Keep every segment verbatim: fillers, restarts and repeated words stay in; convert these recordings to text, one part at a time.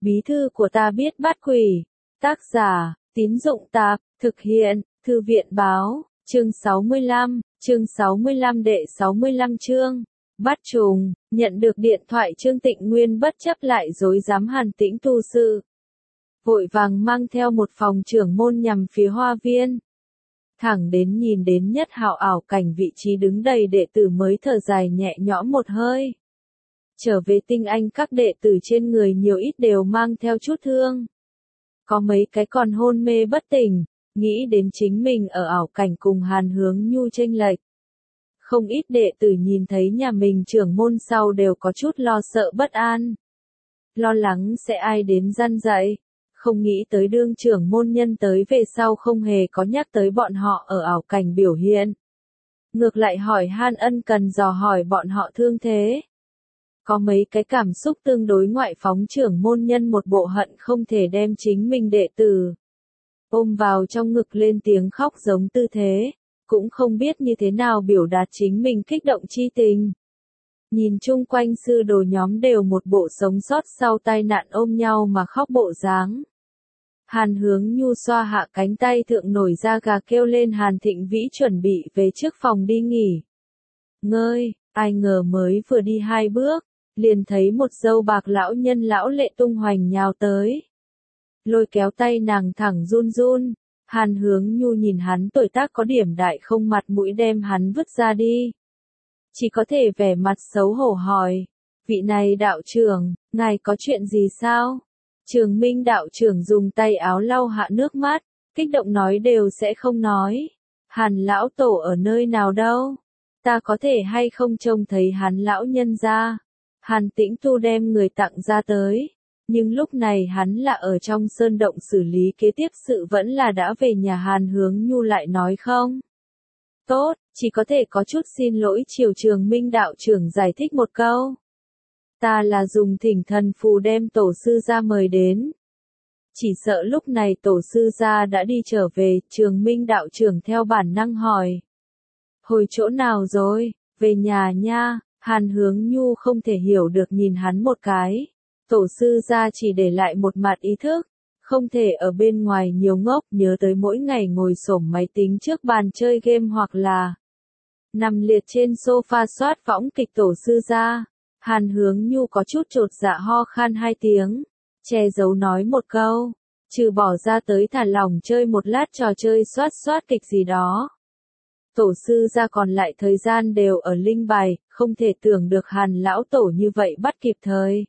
Bí thư của ta biết bắt quỷ. Tác giả, Tín Dụng Tạp, thực hiện, Thư viện Báo, chương sáu mươi lăm, chương sáu mươi lăm đệ sáu mươi lăm chương. Bắt trùng, nhận được điện thoại Trương Tịnh Nguyên bất chấp lại dối dám Hàn Tĩnh tu sự. Vội vàng mang theo một phòng trưởng môn nhằm phía hoa viên. Thẳng đến nhìn đến Nhất Hạo ảo cảnh vị trí đứng đầy đệ tử mới thở dài nhẹ nhõm một hơi. Trở về tinh anh các đệ tử trên người nhiều ít đều mang theo chút thương. Có mấy cái còn hôn mê bất tỉnh, nghĩ đến chính mình ở ảo cảnh cùng Hàn Hướng Nhu chênh lệch. Không ít đệ tử nhìn thấy nhà mình trưởng môn sau đều có chút lo sợ bất an. Lo lắng sẽ ai đến răn dạy. Không nghĩ tới đương trưởng môn nhân tới về sau không hề có nhắc tới bọn họ ở ảo cảnh biểu hiện. Ngược lại hỏi han ân cần dò hỏi bọn họ thương thế. Có mấy cái cảm xúc tương đối ngoại phóng trưởng môn nhân một bộ hận không thể đem chính mình đệ tử ôm vào trong ngực lên tiếng khóc giống tư thế, cũng không biết như thế nào biểu đạt chính mình kích động chi tình. Nhìn chung quanh sư đồ nhóm đều một bộ sống sót sau tai nạn ôm nhau mà khóc bộ dáng. Hàn Hướng Nhu xoa hạ cánh tay thượng nổi da gà kêu lên Hàn Thịnh Vĩ chuẩn bị về trước phòng đi nghỉ. Ngơi, ai ngờ mới vừa đi hai bước, liền thấy một dâu bạc lão nhân lão lệ tung hoành nhào tới. Lôi kéo tay nàng thẳng run run, Hàn Hướng Nhu nhìn hắn tuổi tác có điểm đại không mặt mũi đem hắn vứt ra đi. Chỉ có thể vẻ mặt xấu hổ hỏi, vị này đạo trưởng, ngài có chuyện gì sao? Trường Minh đạo trưởng dùng tay áo lau hạ nước mắt, kích động nói đều sẽ không nói. Hàn lão tổ ở nơi nào đâu? Ta có thể hay không trông thấy hắn lão nhân ra? Hàn Tĩnh Tu đem người tặng ra tới. Nhưng lúc này hắn là ở trong sơn động xử lý kế tiếp sự vẫn là đã về nhà Hàn Hướng Nhu lại nói không? Tốt, chỉ có thể có chút xin lỗi Triều Trường Minh đạo trưởng giải thích một câu. Ta là dùng thỉnh thần phù đem tổ sư ra mời đến. Chỉ sợ lúc này tổ sư ra đã đi trở về, Trường Minh đạo trưởng theo bản năng hỏi. Hồi chỗ nào rồi, về nhà nha, Hàn Hướng Nhu không thể hiểu được nhìn hắn một cái. Tổ sư ra chỉ để lại một mặt ý thức, không thể ở bên ngoài nhiều ngốc, nhớ tới mỗi ngày ngồi xổm máy tính trước bàn chơi game hoặc là nằm liệt trên sofa soát võng kịch tổ sư ra. Hàn Hướng Nhu có chút chột dạ ho khan hai tiếng, che giấu nói một câu, trừ bỏ ra tới thả lỏng chơi một lát trò chơi soát soát kịch gì đó. Tổ sư ra còn lại thời gian đều ở linh bài, không thể tưởng được Hàn lão tổ như vậy bắt kịp thời.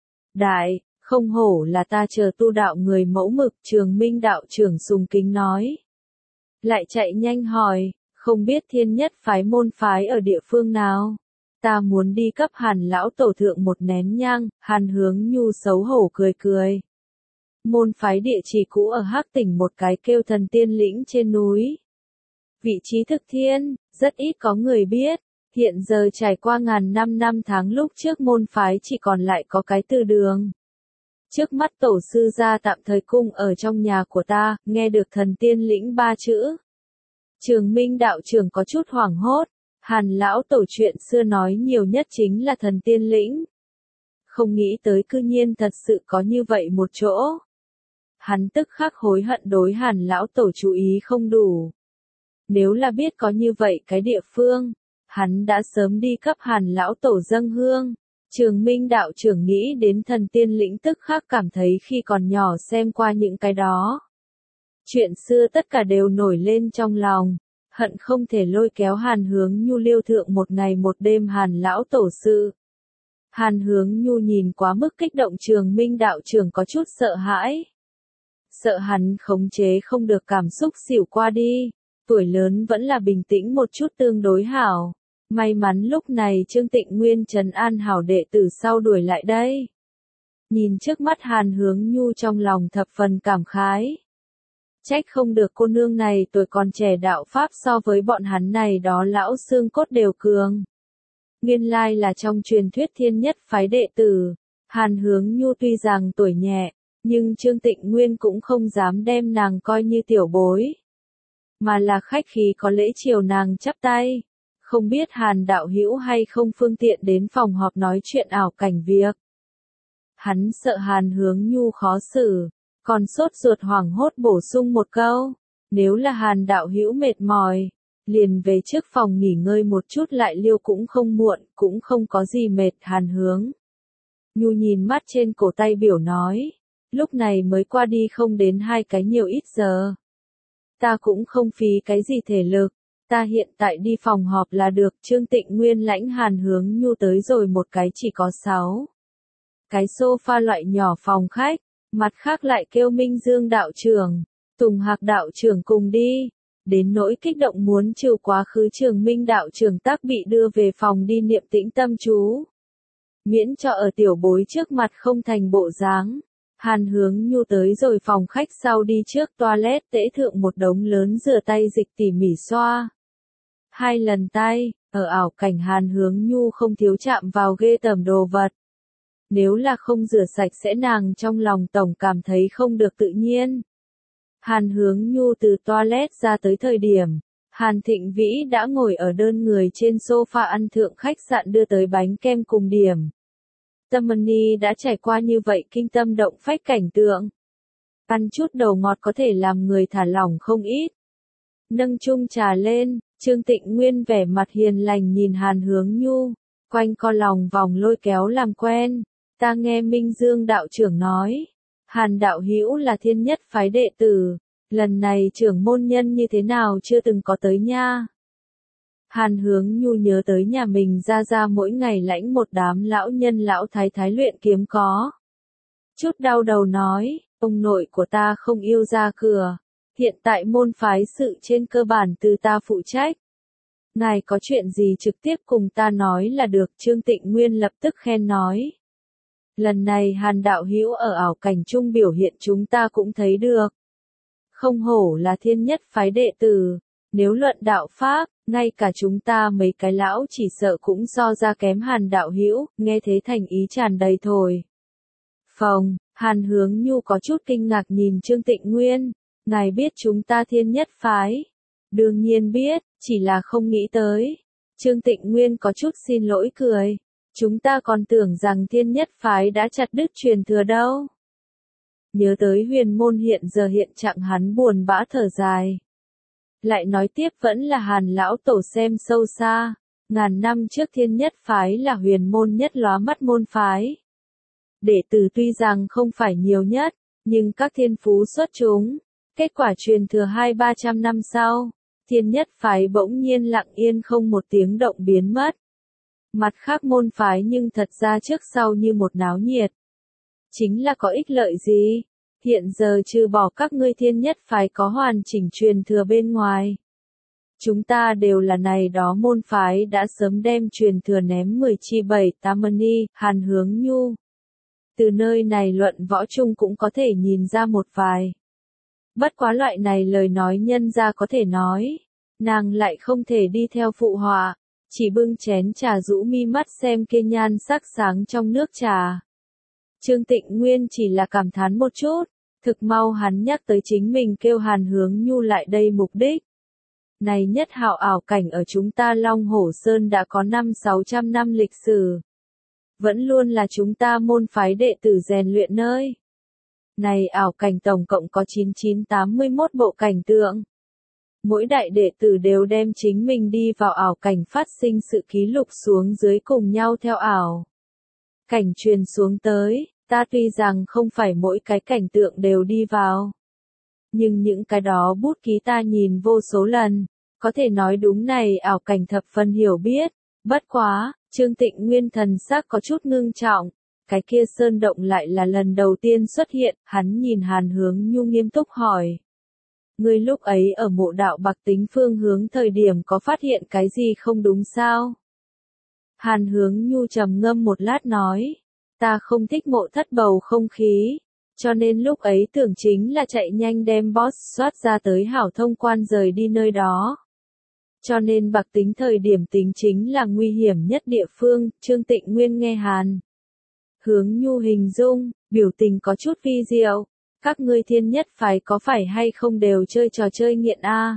Đại, không hổ là ta chờ tu đạo người mẫu mực, Trường Minh đạo trưởng sùng kính nói. Lại chạy nhanh hỏi, không biết thiên nhất phái môn phái ở địa phương nào? Ta muốn đi cấp Hàn lão tổ thượng một nén nhang. Hàn Hướng Nhu xấu hổ cười cười. Môn phái địa chỉ cũ ở Hắc Tỉnh một cái kêu Thần Tiên Lĩnh trên núi. Vị trí thực thiên, rất ít có người biết. Hiện giờ trải qua ngàn năm năm tháng lúc trước môn phái chỉ còn lại có cái từ đường. Trước mắt tổ sư gia tạm thời cung ở trong nhà của ta, nghe được Thần Tiên Lĩnh ba chữ. Trường Minh đạo trưởng có chút hoảng hốt. Hàn lão tổ chuyện xưa nói nhiều nhất chính là Thần Tiên Lĩnh. Không nghĩ tới cư nhiên thật sự có như vậy một chỗ. Hắn tức khắc hối hận đối Hàn lão tổ chú ý không đủ. Nếu là biết có như vậy cái địa phương, hắn đã sớm đi cấp Hàn lão tổ dâng hương. Trường Minh đạo trưởng nghĩ đến Thần Tiên Lĩnh tức khắc cảm thấy khi còn nhỏ xem qua những cái đó. Chuyện xưa tất cả đều nổi lên trong lòng. Hận không thể lôi kéo Hàn Hướng Nhu liêu thượng một ngày một đêm Hàn lão tổ sự. Hàn Hướng Nhu nhìn quá mức kích động Trường Minh đạo trưởng có chút sợ hãi. Sợ hắn khống chế không được cảm xúc xỉu qua đi. Tuổi lớn vẫn là bình tĩnh một chút tương đối hảo. May mắn lúc này Trương Tịnh Nguyên trấn an hảo đệ tử sau đuổi lại đây. Nhìn trước mắt Hàn Hướng Nhu trong lòng thập phần cảm khái. Trách không được cô nương này tuổi còn trẻ đạo pháp so với bọn hắn này đó lão xương cốt đều cường. Nguyên lai là trong truyền thuyết thiên nhất phái đệ tử. Hàn Hướng Nhu tuy rằng tuổi nhẹ, nhưng Trương Tịnh Nguyên cũng không dám đem nàng coi như tiểu bối. Mà là khách khí có lễ chiều nàng chắp tay. Không biết Hàn đạo hữu hay không phương tiện đến phòng họp nói chuyện ảo cảnh việc. Hắn sợ Hàn Hướng Nhu khó xử, còn sốt ruột hoảng hốt bổ sung một câu, nếu là Hàn đạo hữu mệt mỏi, liền về trước phòng nghỉ ngơi một chút lại liêu cũng không muộn, cũng không có gì mệt. Hàn Hướng Nhu nhìn mắt trên cổ tay biểu nói, lúc này mới qua đi không đến hai cái nhiều ít giờ. Ta cũng không phí cái gì thể lực, ta hiện tại đi phòng họp là được. Trương Tịnh Nguyên lãnh Hàn Hướng Nhu tới rồi một cái chỉ có sáu cái sofa loại nhỏ phòng khách, mặt khác lại kêu Minh Dương đạo trưởng, Tùng Hạc đạo trưởng cùng đi. Đến nỗi kích động muốn trừ quá khứ Trường Minh đạo trưởng tác bị đưa về phòng đi niệm tĩnh tâm chú. Miễn cho ở tiểu bối trước mặt không thành bộ dáng. Hàn Hướng Nhu tới rồi phòng khách sau đi trước toilet tễ thượng một đống lớn rửa tay dịch tỉ mỉ xoa. Hai lần tay, ở ảo cảnh Hàn Hướng Nhu không thiếu chạm vào ghê tởm đồ vật. Nếu là không rửa sạch sẽ nàng trong lòng tổng cảm thấy không được tự nhiên. Hàn Hướng Nhu từ toilet ra tới thời điểm, Hàn Thịnh Vĩ đã ngồi ở đơn người trên sofa ăn thượng khách sạn đưa tới bánh kem cùng điểm. Tammany đã trải qua như vậy kinh tâm động phách cảnh tượng. Ăn chút đầu ngọt có thể làm người thả lỏng không ít. Nâng chung trà lên, Trương Tịnh Nguyên vẻ mặt hiền lành nhìn Hàn Hướng Nhu, quanh co lòng vòng lôi kéo làm quen. Ta nghe Minh Dương đạo trưởng nói, Hàn đạo hữu là thiên nhất phái đệ tử, lần này trưởng môn nhân như thế nào chưa từng có tới nha. Hàn Hướng Nhu nhớ tới nhà mình ra ra mỗi ngày lãnh một đám lão nhân lão thái thái luyện kiếm có. Chút đau đầu nói, ông nội của ta không yêu ra cửa, hiện tại môn phái sự trên cơ bản từ ta phụ trách. Ngài có chuyện gì trực tiếp cùng ta nói là được. Trương Tịnh Nguyên lập tức khen nói. Lần này Hàn đạo hữu ở ảo cảnh trung biểu hiện chúng ta cũng thấy được. Không hổ là thiên nhất phái đệ tử, nếu luận đạo pháp, ngay cả chúng ta mấy cái lão chỉ sợ cũng so ra kém Hàn đạo hữu. Nghe thế thành ý tràn đầy thổi phồng. Hàn Hướng Nhu có chút kinh ngạc nhìn Trương Tịnh Nguyên, ngài biết chúng ta thiên nhất phái? Đương nhiên biết, chỉ là không nghĩ tới. Trương Tịnh Nguyên có chút xin lỗi cười. Chúng ta còn tưởng rằng thiên nhất phái đã chặt đứt truyền thừa đâu. Nhớ tới huyền môn hiện giờ hiện trạng hắn buồn bã thở dài. Lại nói tiếp vẫn là Hàn lão tổ xem sâu xa. Ngàn năm trước thiên nhất phái là huyền môn nhất lóa mắt môn phái. Đệ tử tuy rằng không phải nhiều nhất, nhưng các thiên phú xuất chúng. Kết quả truyền thừa hai ba trăm năm sau, thiên nhất phái bỗng nhiên lặng yên không một tiếng động biến mất. Mặt khác môn phái nhưng thật ra trước sau như một náo nhiệt. Chính là có ích lợi gì? Hiện giờ trừ bỏ các ngươi thiên nhất phái có hoàn chỉnh truyền thừa bên ngoài. Chúng ta đều là này đó môn phái đã sớm đem truyền thừa ném mười chi bảy Tammany. Hàn Hướng Nhu. Từ nơi này luận võ chung cũng có thể nhìn ra một vài. Bất quá loại này lời nói nhân ra có thể nói. Nàng lại không thể đi theo phụ họa. Chỉ bưng chén trà rũ mi mắt xem kia nhan sắc sáng trong nước trà. Trương Tịnh Nguyên chỉ là cảm thán một chút, thực mau hắn nhắc tới chính mình kêu Hàn Hướng Nhu lại đây mục đích. Này nhất hào ảo cảnh ở chúng ta Long Hổ Sơn đã có năm sáu trăm năm lịch sử. Vẫn luôn là chúng ta môn phái đệ tử rèn luyện nơi. Này ảo cảnh tổng cộng có chín nghìn chín trăm tám mươi mốt bộ cảnh tượng. Mỗi đại đệ tử đều đem chính mình đi vào ảo cảnh phát sinh sự ký lục xuống dưới cùng nhau theo ảo cảnh truyền xuống tới. Ta tuy rằng không phải mỗi cái cảnh tượng đều đi vào, nhưng những cái đó bút ký ta nhìn vô số lần, có thể nói đúng này ảo cảnh thập phần hiểu biết. Bất quá, Trương Tịnh Nguyên thần sắc có chút ngưng trọng, cái kia sơn động lại là lần đầu tiên xuất hiện. Hắn nhìn Hàn Hướng Nhu nghiêm túc hỏi. Ngươi lúc ấy ở mộ đạo Bạc Tính phương hướng thời điểm có phát hiện cái gì không đúng sao? Hàn Hướng Nhu trầm ngâm một lát nói. Ta không thích mộ thất bầu không khí, cho nên lúc ấy tưởng chính là chạy nhanh đem boss soát ra tới hảo thông quan rời đi nơi đó. Cho nên Bạc Tính thời điểm tính chính là nguy hiểm nhất địa phương. Trương Tịnh Nguyên nghe Hàn Hướng Nhu hình dung, biểu tình có chút vi diệu. Các ngươi thiên nhất phái có phải hay không đều chơi trò chơi nghiện a? À?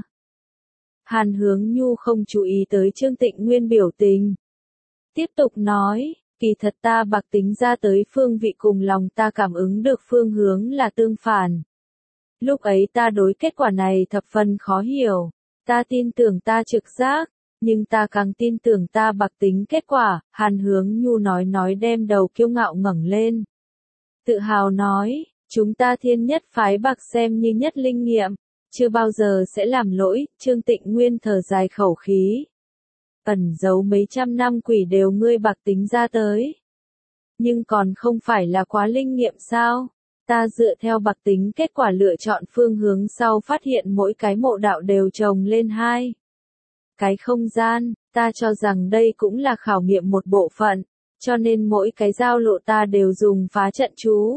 Hàn Hướng Nhu không chú ý tới Trương Tịnh Nguyên biểu tình. Tiếp tục nói, Kỳ thật ta bạc tính ra tới phương vị cùng lòng ta cảm ứng được phương hướng là tương phản. Lúc ấy ta đối kết quả này thập phần khó hiểu. Ta tin tưởng ta trực giác, nhưng ta càng tin tưởng ta bạc tính kết quả. Hàn Hướng Nhu nói nói đem đầu kiêu ngạo ngẩng lên. Tự hào nói, chúng ta thiên nhất phái bạc xem như nhất linh nghiệm, chưa bao giờ sẽ làm lỗi. Trương Tịnh Nguyên thở dài khẩu khí. Ẩn giấu mấy trăm năm quỷ đều ngươi bạc tính ra tới. Nhưng còn không phải là quá linh nghiệm sao? Ta dựa theo bạc tính kết quả lựa chọn phương hướng sau phát hiện mỗi cái mộ đạo đều chồng lên hai cái không gian, ta cho rằng đây cũng là khảo nghiệm một bộ phận, cho nên mỗi cái giao lộ ta đều dùng phá trận chú.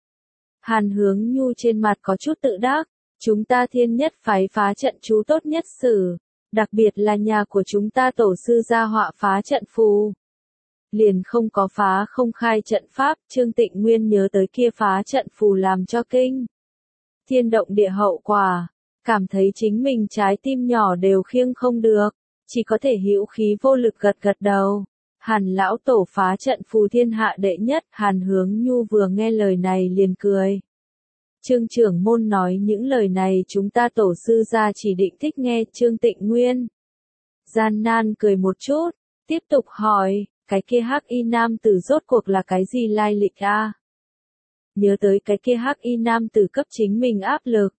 Hàn Hướng Nhu trên mặt có chút tự đắc, chúng ta thiên nhất phái phá trận chú tốt nhất sử, đặc biệt là nhà của chúng ta tổ sư gia họa phá trận phù. Liền không có phá không khai trận pháp. Trương Tịnh Nguyên nhớ tới kia phá trận phù làm cho kinh thiên động địa hậu quả, cảm thấy chính mình trái tim nhỏ đều khiêng không được, chỉ có thể hữu khí vô lực gật gật đầu. Hàn lão tổ phá trận phù thiên hạ đệ nhất. Hàn Hướng Nhu vừa nghe lời này liền cười. Trương trưởng môn nói những lời này chúng ta tổ sư gia chỉ định thích nghe. Trương Tịnh Nguyên gian nan cười một chút, tiếp tục hỏi, cái kia hắc y nam tử rốt cuộc là cái gì lai lịch a? Nhớ tới cái kia hắc y nam tử cấp chính mình áp lực.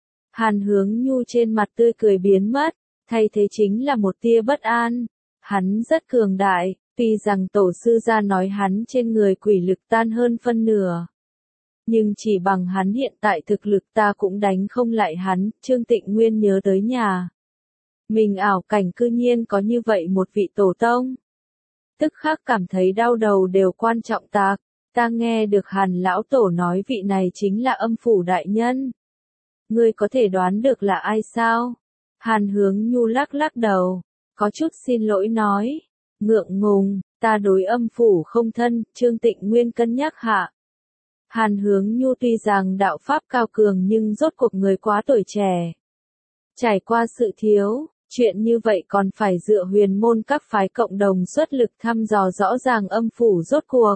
Hàn Hướng Nhu trên mặt tươi cười biến mất, thay thế chính là một tia bất an. Hắn rất cường đại, tuy rằng tổ sư gia nói hắn trên người quỷ lực tan hơn phân nửa. Nhưng chỉ bằng hắn hiện tại thực lực ta cũng đánh không lại hắn. Trương Tịnh Nguyên nhớ tới nhà mình ảo cảnh cư nhiên có như vậy một vị tổ tông. Tức khắc cảm thấy đau đầu đều quan trọng tạc. Ta nghe được Hàn lão tổ nói vị này chính là âm phủ đại nhân. Ngươi có thể đoán được là ai sao? Hàn Hướng Nhu lắc lắc đầu, có chút xin lỗi nói. Ngượng ngùng, ta đối âm phủ không thân. Trương Tịnh Nguyên cân nhắc hạ. Hàn Hướng Nhu tuy rằng đạo pháp cao cường nhưng rốt cuộc người quá tuổi trẻ. Trải qua sự thiếu. Chuyện như vậy còn phải dựa huyền môn các phái cộng đồng xuất lực thăm dò rõ ràng âm phủ rốt cuộc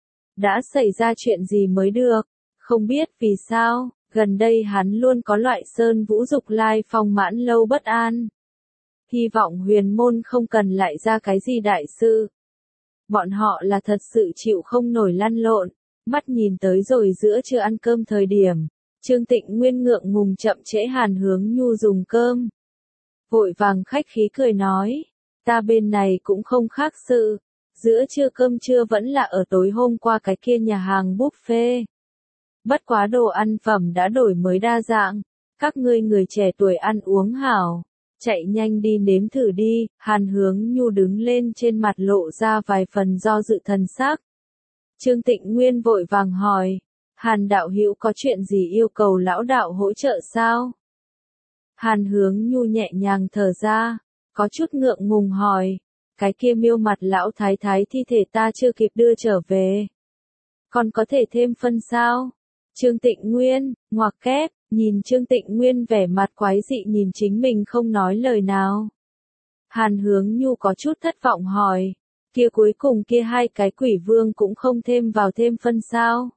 đã xảy ra chuyện gì mới được. Không biết vì sao, gần đây hắn luôn có loại sơn vũ dục lai phong mãn lâu bất an. Hy vọng huyền môn không cần lại ra cái gì đại sự. Bọn họ là thật sự chịu không nổi lăn lộn. Mắt nhìn tới rồi giữa trưa ăn cơm thời điểm, Trương Tịnh Nguyên ngượng ngùng chậm trễ Hàn Hướng Nhu dùng cơm. Vội vàng khách khí cười nói, ta bên này cũng không khác sự, giữa trưa cơm trưa vẫn là ở tối hôm qua cái kia nhà hàng buffet. Bất quá đồ ăn phẩm đã đổi mới đa dạng, các ngươi người trẻ tuổi ăn uống hảo, chạy nhanh đi nếm thử đi. Hàn Hướng Nhu đứng lên trên mặt lộ ra vài phần do dự thần sắc. Trương Tịnh Nguyên vội vàng hỏi, Hàn đạo hữu có chuyện gì yêu cầu lão đạo hỗ trợ sao? Hàn Hướng Nhu nhẹ nhàng thở ra, có chút ngượng ngùng hỏi, cái kia miêu mặt lão thái thái thi thể ta chưa kịp đưa trở về. Còn có thể thêm phân sao? Trương Tịnh Nguyên, ngoặc kép, nhìn Trương Tịnh Nguyên vẻ mặt quái dị nhìn chính mình không nói lời nào. Hàn Hướng Nhu có chút thất vọng hỏi, kia cuối cùng kia hai cái quỷ vương cũng không thêm vào thêm phân sao?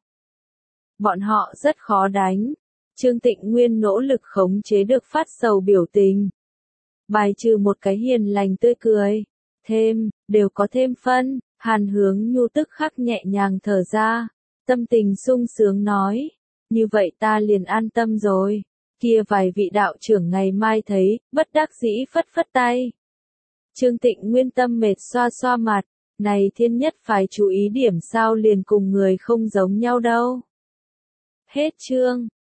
Bọn họ rất khó đánh. Trương Tịnh Nguyên nỗ lực khống chế được phát sầu biểu tình. Bài trừ một cái hiền lành tươi cười. Thêm, đều có thêm phân. Hàn Hướng Nhu tức khắc nhẹ nhàng thở ra. Tâm tình sung sướng nói. Như vậy ta liền an tâm rồi. Kia vài vị đạo trưởng ngày mai thấy, bất đắc dĩ phất phất tay. Trương Tịnh Nguyên tâm mệt xoa xoa mặt. Này thiên nhất phải chú ý điểm sao liền cùng người không giống nhau đâu. Hết chương.